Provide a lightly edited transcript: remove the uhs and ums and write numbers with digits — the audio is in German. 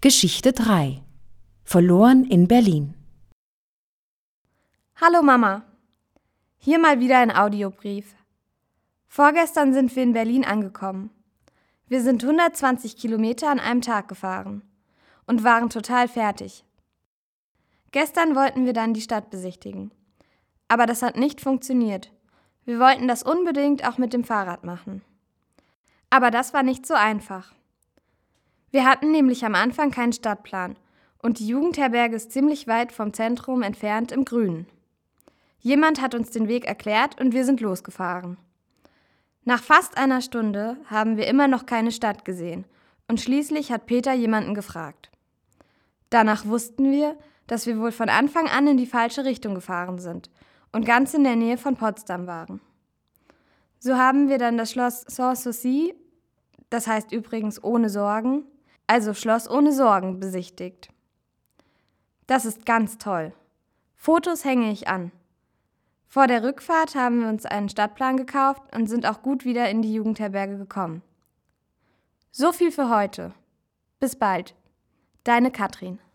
Geschichte 3: Verloren in Berlin. Hallo Mama, hier mal wieder ein Audiobrief. Vorgestern sind wir in Berlin angekommen. Wir sind 120 Kilometer an einem Tag gefahren und waren total fertig. Gestern wollten wir dann die Stadt besichtigen. Aber das hat nicht funktioniert. Wir wollten das unbedingt auch mit dem Fahrrad machen. Aber das war nicht so einfach. Wir hatten nämlich am Anfang keinen Stadtplan und die Jugendherberge ist ziemlich weit vom Zentrum entfernt im Grünen. Jemand hat uns den Weg erklärt und wir sind losgefahren. Nach fast einer Stunde haben wir immer noch keine Stadt gesehen und schließlich hat Peter jemanden gefragt. Danach wussten wir, dass wir wohl von Anfang an in die falsche Richtung gefahren sind und ganz in der Nähe von Potsdam waren. So haben wir dann das Schloss Sanssouci, das heißt übrigens ohne Sorgen, also Schloss ohne Sorgen, besichtigt. Das ist ganz toll. Fotos hänge ich an. Vor der Rückfahrt haben wir uns einen Stadtplan gekauft und sind auch gut wieder in die Jugendherberge gekommen. So viel für heute. Bis bald. Deine Katrin.